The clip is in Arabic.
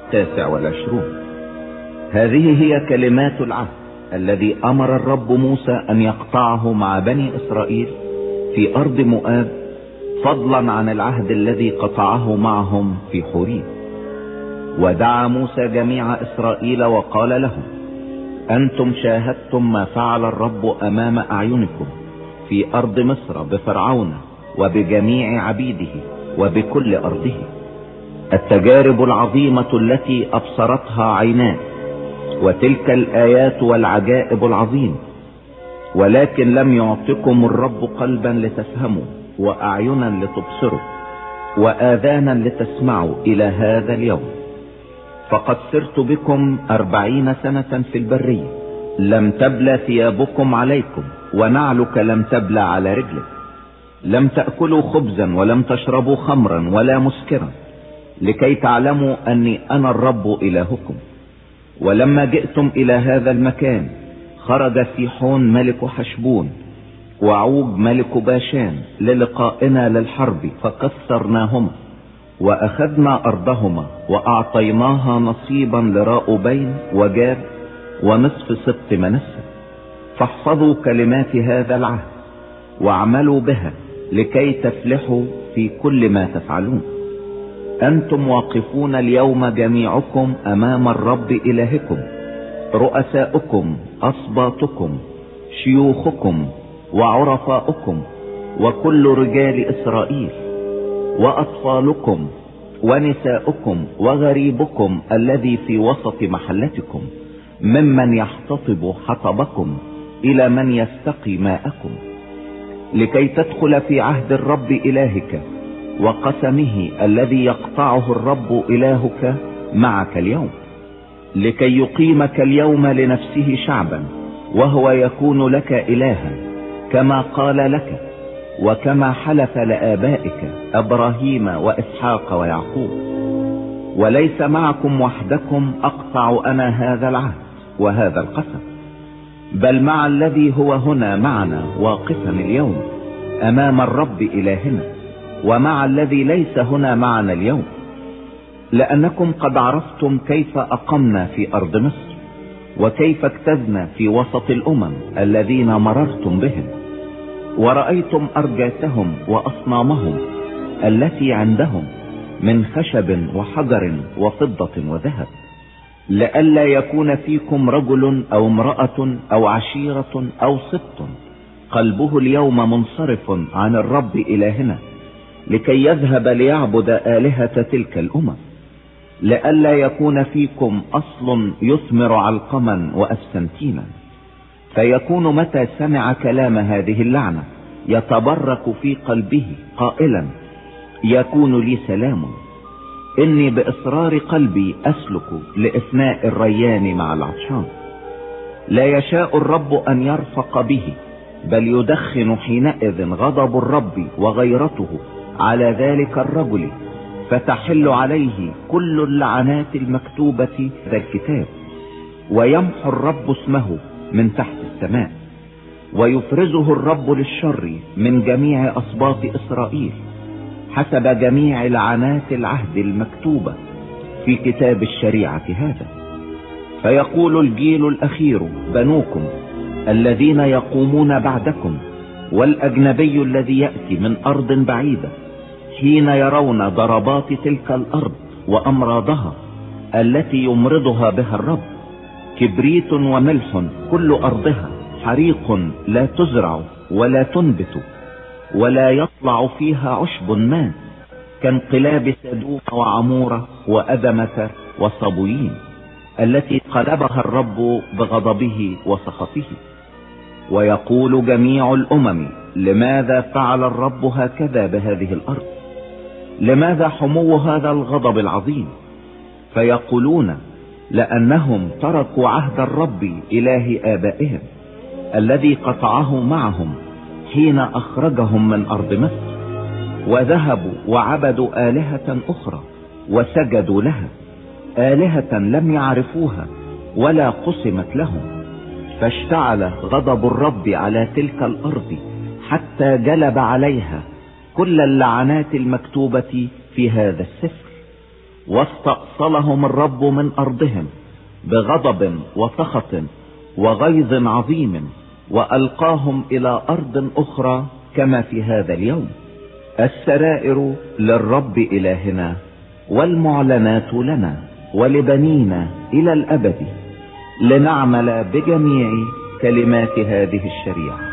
29. هذه هي كلمات العهد الذي امر الرب موسى ان يقطعه مع بني اسرائيل في ارض مؤاب، فضلا عن العهد الذي قطعه معهم في حوريم. ودعا موسى جميع اسرائيل وقال لهم: انتم شاهدتم ما فعل الرب امام اعينكم في ارض مصر بفرعون وبجميع عبيده وبكل ارضه، التجارب العظيمة التي ابصرتها عيناك، وتلك الايات والعجائب العظيمة. ولكن لم يعطكم الرب قلبا لتفهموا، واعينا لتبصروا، واذانا لتسمعوا الى هذا اليوم. فقد سرت بكم 40 سنة في البرية، لم تبلى ثيابكم عليكم، ونعلك لم تبلى على رجلك. لم تأكلوا خبزا ولم تشربوا خمرا ولا مسكرا، لكي تعلموا اني انا الرب الهكم. ولما جئتم الى هذا المكان، خرج سيحون ملك حشبون وعوج ملك باشان للقائنا للحرب، فكسرناهما واخذنا ارضهما، واعطيناها نصيبا لراؤوبين وجاد ونصف سبط منسى. فاحفظوا كلمات هذا العهد واعملوا بها، لكي تفلحوا في كل ما تفعلون. انتم واقفون اليوم جميعكم امام الرب الهكم، رؤساؤكم، اسباطكم، شيوخكم، وعرفاؤكم، وكل رجال اسرائيل، واطفالكم، ونساؤكم، وغريبكم الذي في وسط محلتكم، ممن يحتطب حطبكم الى من يستقي ماءكم، لكي تدخل في عهد الرب الهك وقسمه الذي يقطعه الرب الهك معك اليوم، لكي يقيمك اليوم لنفسه شعبا، وهو يكون لك الها، كما قال لك وكما حلف لآبائك ابراهيم واسحاق ويعقوب. وليس معكم وحدكم اقطع انا هذا العهد وهذا القسم، بل مع الذي هو هنا معنا واقفا اليوم امام الرب الهنا، ومع الذي ليس هنا معنا اليوم، لانكم قد عرفتم كيف اقمنا في ارض مصر، وكيف اجتزنا في وسط الامم الذين مررتم بهم، ورأيتم ارجاتهم واصنامهم التي عندهم من خشب وحجر وفضة وذهب، لئلا يكون فيكم رجل او امرأة او عشيرة او سبط قلبه اليوم منصرف عن الرب الهنا، لكي يذهب ليعبد آلهة تلك الامم، لئلا يكون فيكم اصل يثمر علقما وأفسنتينا، فيكون متى سمع كلام هذه اللعنة يتبرك في قلبه قائلا: يكون لي سلام، اني باصرار قلبي اسلك لافناء الريان مع العطشان. لا يشاء الرب ان يرفق به، بل يدخن حينئذ غضب الرب وغيرته على ذلك الرجل، فتحل عليه كل اللعنات المكتوبة في الكتاب، ويمحو الرب اسمه من تحت السماء، ويفرزه الرب للشر من جميع اسباط اسرائيل، حسب جميع لعنات العهد المكتوبة في كتاب الشريعة هذا. فيقول الجيل الاخير بنوكم الذين يقومون بعدكم، والاجنبي الذي يأتي من ارض بعيدة، حين يرون ضربات تلك الارض وامراضها التي يمرضها بها الرب، كبريت وملح كل ارضها، حريق لا تزرع ولا تنبت ولا يطلع فيها عشب ما، كانقلاب سدوم وعمورة وأدمة وصبويين، التي قلبها الرب بغضبه وسخطه. ويقول جميع الامم: لماذا فعل الرب هكذا بهذه الارض؟ لماذا حمو هذا الغضب العظيم؟ فيقولون: لانهم تركوا عهد الرب اله ابائهم الذي قطعه معهم حين اخرجهم من ارض مصر، وذهبوا وعبدوا آلهة اخرى وسجدوا لها، آلهة لم يعرفوها ولا قسمت لهم. فاشتعل غضب الرب على تلك الارض حتى جلب عليها كل اللعنات المكتوبة في هذا السفر. واستأصلهم الرب من أرضهم بغضب وسخط وغيظ عظيم، وألقاهم إلى أرض أخرى كما في هذا اليوم. السرائر للرب إلهنا، والمعلنات لنا ولبنينا إلى الأبد، لنعمل بجميع كلمات هذه الشريعة.